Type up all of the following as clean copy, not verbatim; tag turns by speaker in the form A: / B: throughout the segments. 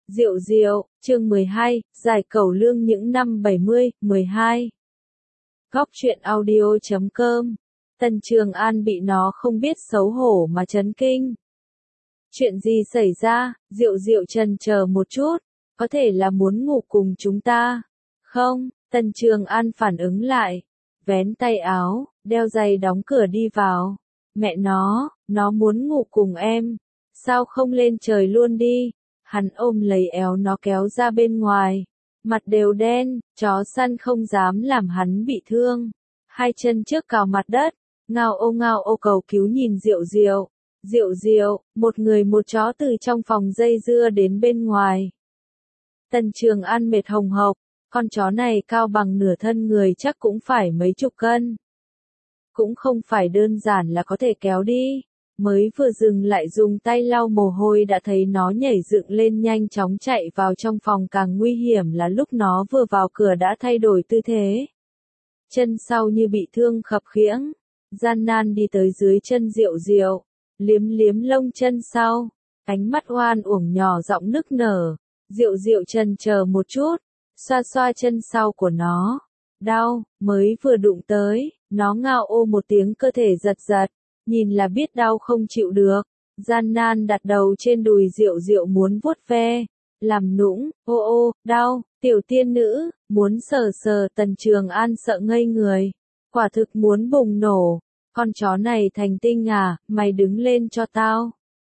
A: Diệu diệu, chương 12, giải cẩu lương những năm 70, 12. Góc truyện audio.com. Tần Trường An bị nó không biết xấu hổ mà chấn kinh. Chuyện gì xảy ra? Diệu diệu chần chờ một chút, có thể là muốn ngủ cùng chúng ta. Không, Tần Trường An phản ứng lại, vén tay áo, đeo giày đóng cửa đi vào. Mẹ nó muốn ngủ cùng em. Sao không lên trời luôn đi? Hắn ôm lấy eo nó kéo ra bên ngoài. Mặt đều đen, chó săn không dám làm hắn bị thương. Hai chân trước cào mặt đất, ngao ô cầu cứu nhìn Diệu diệu. Diệu diệu, một người một chó từ trong phòng dây dưa đến bên ngoài. Tần Trường An mệt hồng hộc, con chó này cao bằng nửa thân người chắc cũng phải mấy chục cân. Cũng không phải đơn giản là có thể kéo đi. Mới vừa dừng lại dùng tay lau mồ hôi đã thấy nó nhảy dựng lên nhanh chóng chạy vào trong phòng, càng nguy hiểm là lúc nó vừa vào cửa đã thay đổi tư thế. Chân sau như bị thương khập khiễng, gian nan đi tới dưới chân Diệu diệu, liếm liếm lông chân sau, ánh mắt oan uổng nhỏ giọng nức nở. Diệu diệu chần chờ một chút, xoa xoa chân sau của nó. Đau, mới vừa đụng tới, nó ngao ô một tiếng, cơ thể giật giật. Nhìn là biết đau không chịu được, gian nan đặt đầu trên đùi Diệu diệu muốn vuốt ve, làm nũng, ô, đau, tiểu tiên nữ, muốn sờ sờ. Tần Trường An sợ ngây người, quả thực muốn bùng nổ, con chó này thành tinh à, mày đứng lên cho tao.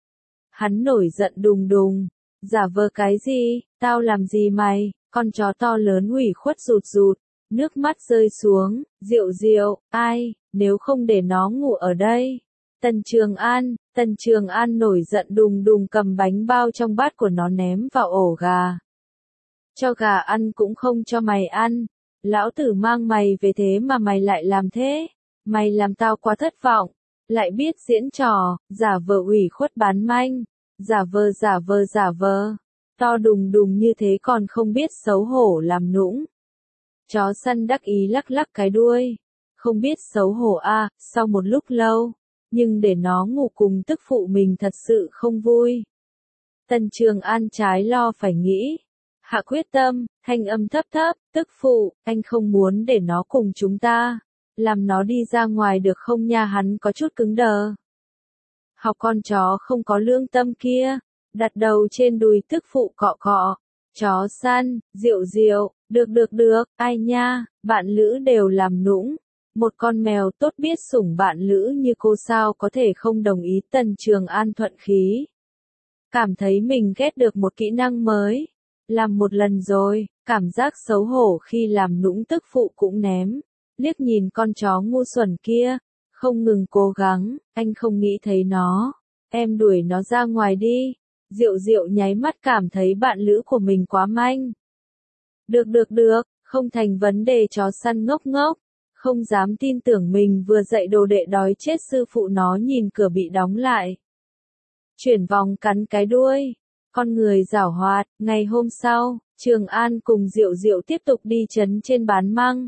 A: Hắn nổi giận đùng đùng, giả vờ cái gì, tao làm gì mày, con chó to lớn ủy khuất rụt rụt, nước mắt rơi xuống. Diệu diệu, ai, nếu không để nó ngủ ở đây. Tần Trường An nổi giận đùng đùng cầm bánh bao trong bát của nó ném vào ổ gà. Cho gà ăn cũng không cho mày ăn, lão tử mang mày về thế mà mày lại làm thế, mày làm tao quá thất vọng, lại biết diễn trò, giả vờ ủy khuất bán manh, giả vờ, to đùng đùng như thế còn không biết xấu hổ làm nũng. Chó săn đắc ý lắc lắc cái đuôi, không biết xấu hổ à. Sau một lúc lâu, nhưng để nó ngủ cùng tức phụ mình thật sự không vui. Tần Trường An trái lo phải nghĩ, hạ quyết tâm, thanh âm thấp thấp, tức phụ, anh không muốn để nó cùng chúng ta, làm nó đi ra ngoài được không nha? Hắn có chút cứng đờ. Học con chó không có lương tâm kia, đặt đầu trên đùi tức phụ cọ cọ. Chó săn, Diệu diệu, được, ai nha, bạn lữ đều làm nũng. Một con mèo tốt biết sủng bạn lữ như cô sao có thể không đồng ý? Tần Trường An thuận khí, cảm thấy mình ghét được một kỹ năng mới. Làm một lần rồi, cảm giác xấu hổ khi làm nũng tức phụ cũng ném. Liếc nhìn con chó ngu xuẩn kia, không ngừng cố gắng, anh không nghĩ thấy nó. Em đuổi nó ra ngoài đi. Diệu diệu nháy mắt cảm thấy bạn lữ của mình quá manh. Được, không thành vấn đề. Chó săn ngốc ngốc, không dám tin tưởng mình vừa dạy đồ đệ đói chết sư phụ. Nó nhìn cửa bị đóng lại, chuyển vòng cắn cái đuôi. Con người giảo hoạt. Ngày hôm sau, Trường An cùng Diệu diệu tiếp tục đi trấn trên bán măng.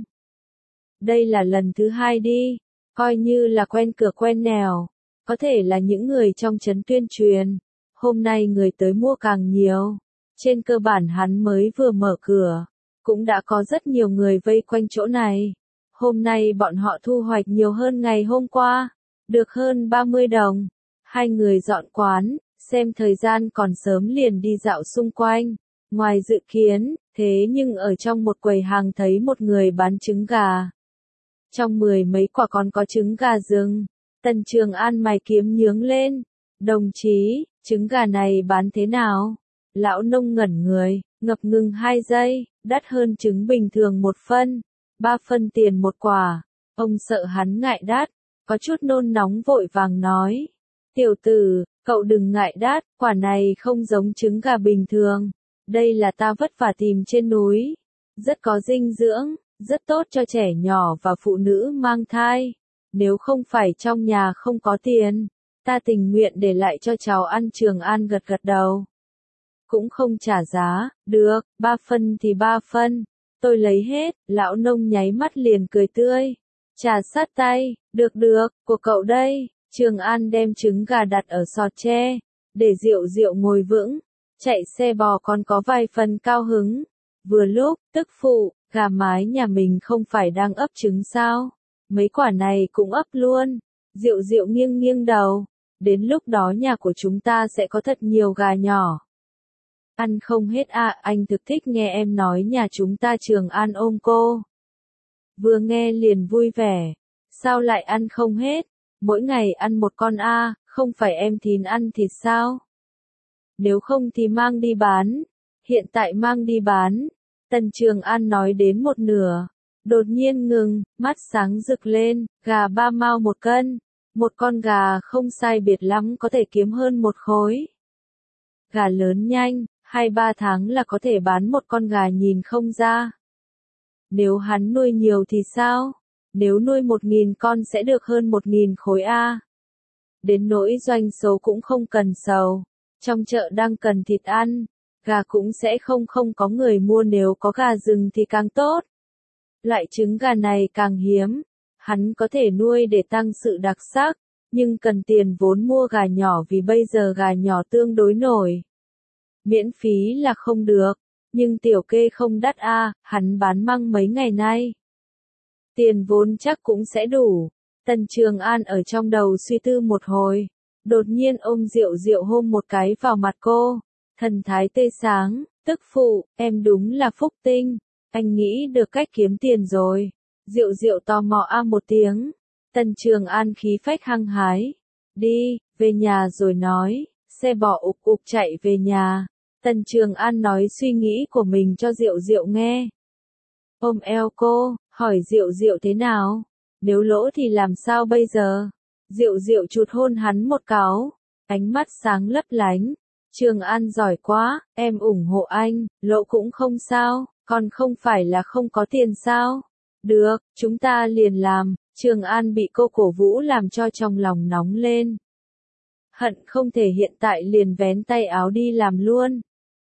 A: Đây là lần thứ hai đi, coi như là quen cửa quen nẻo. Có thể là những người trong trấn tuyên truyền, hôm nay người tới mua càng nhiều. Trên cơ bản hắn mới vừa mở cửa, cũng đã có rất nhiều người vây quanh chỗ này. Hôm nay bọn họ thu hoạch nhiều hơn ngày hôm qua, được hơn 30 đồng. Hai người dọn quán, xem thời gian còn sớm liền đi dạo xung quanh. Ngoài dự kiến, thế nhưng ở trong một quầy hàng thấy một người bán trứng gà. Trong 10 mấy quả còn có trứng gà rừng. Tần Trường An mày kiếm nhướng lên. Đồng chí, trứng gà này bán thế nào? Lão nông ngẩn người, ngập ngừng 2 giây, đắt hơn trứng bình thường 1 phân, 3 phân tiền một quả. Ông sợ hắn ngại đắt, có chút nôn nóng vội vàng nói. Tiểu tử, cậu đừng ngại đắt, quả này không giống trứng gà bình thường. Đây là ta vất vả tìm trên núi. Rất có dinh dưỡng, rất tốt cho trẻ nhỏ và phụ nữ mang thai. Nếu không phải trong nhà không có tiền, ta tình nguyện để lại cho cháu ăn. Trường An gật đầu. Cũng không trả giá. Được, 3 phân thì 3 phân. Tôi lấy hết. Lão nông nháy mắt liền cười tươi. Trà sát tay. Được, của cậu đây. Trường An đem trứng gà đặt ở sọt tre, để Diệu diệu ngồi vững. chạy xe bò còn có vài phần cao hứng. Vừa lúc, tức phụ, gà mái nhà mình không phải đang ấp trứng sao? Mấy quả này cũng ấp luôn. Diệu Diệu nghiêng nghiêng đầu. Đến lúc đó nhà của chúng ta sẽ có thật nhiều gà nhỏ. Ăn không hết à, anh thực thích nghe em nói nhà chúng ta Trường An ôm cô. Vừa nghe liền vui vẻ. Sao lại ăn không hết? Mỗi ngày ăn một con a, không phải em thìn ăn thịt sao? Nếu không thì mang đi bán. Hiện tại mang đi bán. Tần Trường An nói đến một nửa. Đột nhiên ngừng, mắt sáng rực lên, gà 3 mao 1 cân. Một con gà không sai biệt lắm có thể kiếm hơn 1 khối. Gà lớn nhanh, 2-3 tháng là có thể bán một con gà nhìn không ra. Nếu hắn nuôi nhiều thì sao? Nếu nuôi 1.000 con sẽ được hơn 1.000 khối A. Đến nỗi doanh số cũng không cần sầu. Trong chợ đang cần thịt ăn, gà cũng sẽ không có người mua, nếu có gà rừng thì càng tốt. Loại trứng gà này càng hiếm, hắn có thể nuôi để tăng sự đặc sắc, nhưng cần tiền vốn mua gà nhỏ vì bây giờ gà nhỏ tương đối nổi. Miễn phí là không được, nhưng tiểu kê không đắt a, hắn bán măng mấy ngày nay. Tiền vốn chắc cũng sẽ đủ. Tần Trường An ở trong đầu suy tư một hồi, đột nhiên ôm Diệu Diệu hôn một cái vào mặt cô, thần thái tươi sáng, tức phụ, em đúng là phúc tinh, anh nghĩ được cách kiếm tiền rồi. Diệu Diệu tò mò a một tiếng, Tần Trường An khí phách hăng hái, đi, về nhà rồi nói, xe bò ục ục chạy về nhà. Tần Trường An nói suy nghĩ của mình cho Diệu Diệu nghe. Ôm eo cô, hỏi Diệu Diệu thế nào? Nếu lỗ thì làm sao bây giờ? Diệu Diệu chụt hôn hắn một cái, ánh mắt sáng lấp lánh. Trường An giỏi quá, em ủng hộ anh, lỗ cũng không sao, còn không phải là không có tiền sao? Được, chúng ta liền làm. Trường An bị cô cổ vũ làm cho trong lòng nóng lên. Hận không thể hiện tại liền vén tay áo đi làm luôn.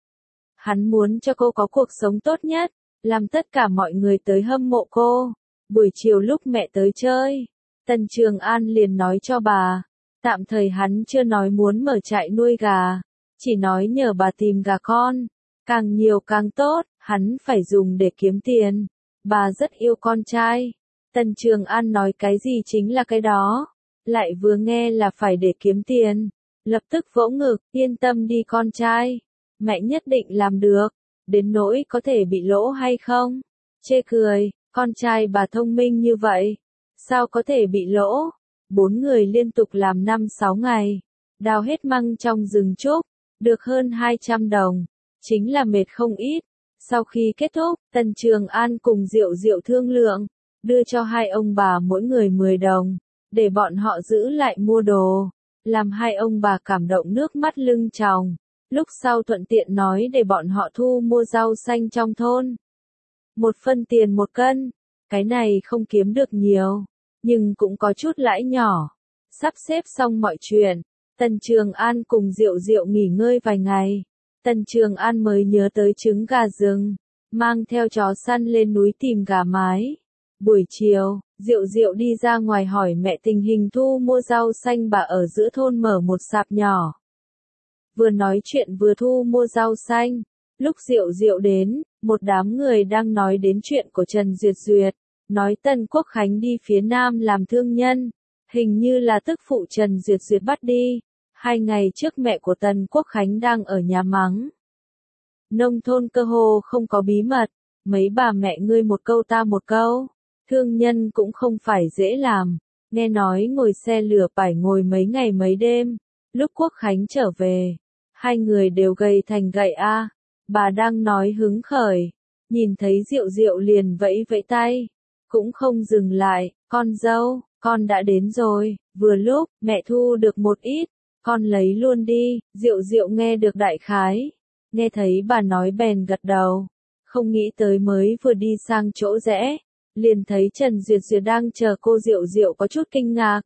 A: Hắn muốn cho cô có cuộc sống tốt nhất, làm tất cả mọi người tới hâm mộ cô. Buổi chiều lúc mẹ tới chơi, Tần Trường An liền nói cho bà, tạm thời hắn chưa nói muốn mở trại nuôi gà, chỉ nói nhờ bà tìm gà con, càng nhiều càng tốt, hắn phải dùng để kiếm tiền. Bà rất yêu con trai. Tần Trường An nói cái gì chính là cái đó, lại vừa nghe là phải để kiếm tiền, lập tức vỗ ngực, yên tâm đi con trai, mẹ nhất định làm được, đến nỗi có thể bị lỗ hay không? Chê cười, con trai bà thông minh như vậy, sao có thể bị lỗ? 4 người liên tục làm 5-6 ngày, đào hết măng trong rừng trúc, được hơn 200 đồng, chính là mệt không ít. Sau khi kết thúc, Tần Trường An cùng Diệu Diệu thương lượng, đưa cho hai ông bà mỗi người 10 đồng, để bọn họ giữ lại mua đồ, làm hai ông bà cảm động nước mắt lưng tròng. Lúc sau thuận tiện nói để bọn họ thu mua rau xanh trong thôn. 1 phân tiền 1 cân, cái này không kiếm được nhiều, nhưng cũng có chút lãi nhỏ. Sắp xếp xong mọi chuyện, Tần Trường An cùng Diệu Diệu nghỉ ngơi vài ngày. Tần Trường An mới nhớ tới trứng gà rừng, mang theo chó săn lên núi tìm gà mái. Buổi chiều, Diệu Diệu đi ra ngoài hỏi mẹ tình hình thu mua rau xanh. Bà ở giữa thôn mở một sạp nhỏ. Vừa nói chuyện vừa thu mua rau xanh. Lúc Diệu Diệu đến, một đám người đang nói đến chuyện của Trần Duyệt Duyệt, nói Tần Quốc Khánh đi phía Nam làm thương nhân, hình như là tức phụ Trần Duyệt Duyệt bắt đi. 2 ngày trước mẹ của Tần Quốc Khánh đang ở nhà mắng. Nông thôn cơ hồ không có bí mật, mấy bà mẹ ngươi một câu ta một câu, thương nhân cũng không phải dễ làm, nghe nói ngồi xe lửa phải ngồi mấy ngày mấy đêm. Lúc Quốc Khánh trở về, 2 người đều gầy thành gậy a. Bà đang nói hứng khởi, nhìn thấy Diệu Diệu liền vẫy vẫy tay, cũng không dừng lại, con dâu, con đã đến rồi, vừa lúc, mẹ thu được một ít, con lấy luôn đi. Diệu Diệu nghe được đại khái, nghe thấy bà nói bèn gật đầu, không nghĩ tới mới vừa đi sang chỗ rẽ, liền thấy Trần Duyệt Duyệt đang chờ cô. Diệu Diệu có chút kinh ngạc.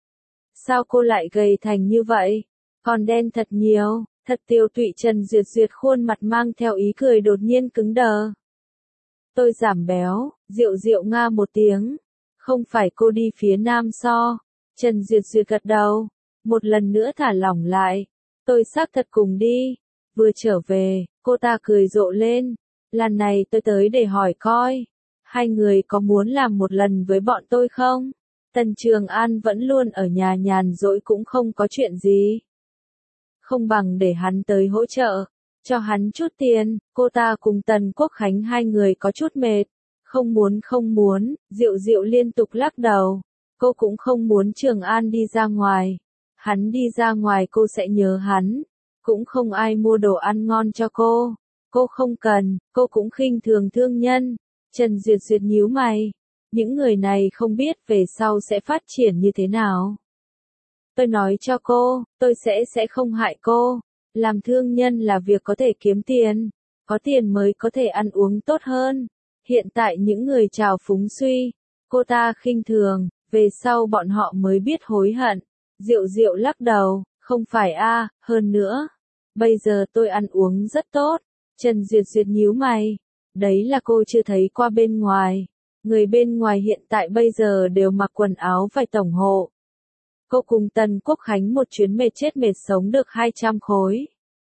A: Sao cô lại gầy thành như vậy? Còn đen thật nhiều, thật tiêu tụy. Trần Duyệt Duyệt khuôn mặt mang theo ý cười đột nhiên cứng đờ. Tôi giảm béo. Diệu Diệu nga một tiếng. Không phải cô đi phía Nam so? Trần Duyệt Duyệt gật đầu, một lần nữa thả lỏng lại. Tôi xác thật cùng đi. Vừa trở về, cô ta cười rộ lên. Lần này tôi tới để hỏi coi, hai người có muốn làm một lần với bọn tôi không? Tần Trường An vẫn luôn ở nhà nhàn rỗi cũng không có chuyện gì. Không bằng để hắn tới hỗ trợ, cho hắn chút tiền. Cô ta cùng Tần Quốc Khánh hai người có chút mệt. Không muốn, Diệu Diệu liên tục lắc đầu. Cô cũng không muốn Trường An đi ra ngoài. Hắn đi ra ngoài cô sẽ nhớ hắn. Cũng không ai mua đồ ăn ngon cho cô. Cô không cần, cô cũng khinh thường thương nhân. Trần Duyệt Duyệt nhíu mày. Những người này không biết về sau sẽ phát triển như thế nào. Tôi nói cho cô, tôi sẽ không hại cô. Làm thương nhân là việc có thể kiếm tiền. Có tiền mới có thể ăn uống tốt hơn. Hiện tại những người trào phúng suy, cô ta khinh thường, về sau bọn họ mới biết hối hận. Diệu Diệu lắc đầu, không phải a, hơn nữa. Bây giờ tôi ăn uống rất tốt. Trần Duyệt Duyệt nhíu mày. Đấy là cô chưa thấy qua bên ngoài. Người bên ngoài hiện tại bây giờ đều mặc quần áo vải tổng hộ. Cô cùng Tần Quốc Khánh một chuyến mệt chết mệt sống được 200 khối.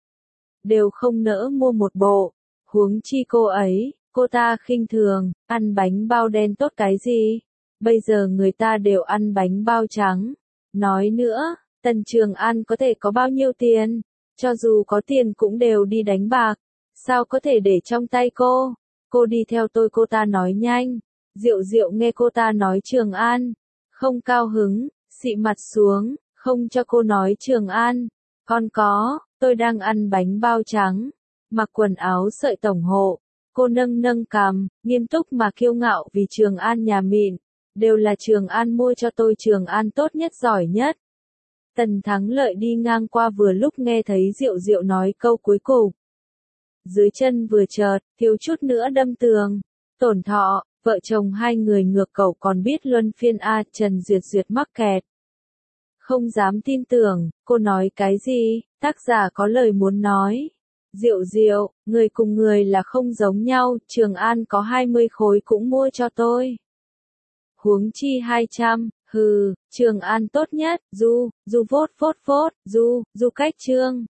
A: Đều không nỡ mua một bộ. Huống chi cô ấy, cô ta khinh thường, ăn bánh bao đen tốt cái gì. Bây giờ người ta đều ăn bánh bao trắng. Nói nữa, Tần Trường An có thể có bao nhiêu tiền? Cho dù có tiền cũng đều đi đánh bạc. Sao có thể để trong tay cô? Cô đi theo tôi, cô ta nói nhanh. Diệu Diệu nghe cô ta nói Trường An. Không cao hứng, xị mặt xuống, không cho cô nói Trường An. Con có, tôi đang ăn bánh bao trắng. Mặc quần áo sợi tổng hộ. Cô nâng nâng cằm, nghiêm túc mà kiêu ngạo vì Trường An nhà mịn. Đều là Trường An mua cho tôi, Trường An tốt nhất giỏi nhất. Tần Thắng Lợi đi ngang qua vừa lúc nghe thấy Diệu Diệu nói câu cuối cùng. Dưới chân vừa chợt, thiếu chút nữa đâm tường. Tổn Thọ, vợ chồng hai người ngược cẩu còn biết luân phiên a. Trần Duyệt Duyệt mắc kẹt. Không dám tin tưởng, cô nói cái gì? Tác giả có lời muốn nói. Diệu Diệu, người cùng người là không giống nhau, Trường An có 20 khối cũng mua cho tôi. Huống chi 200, hừ, Trường An tốt nhất, du cách Trương.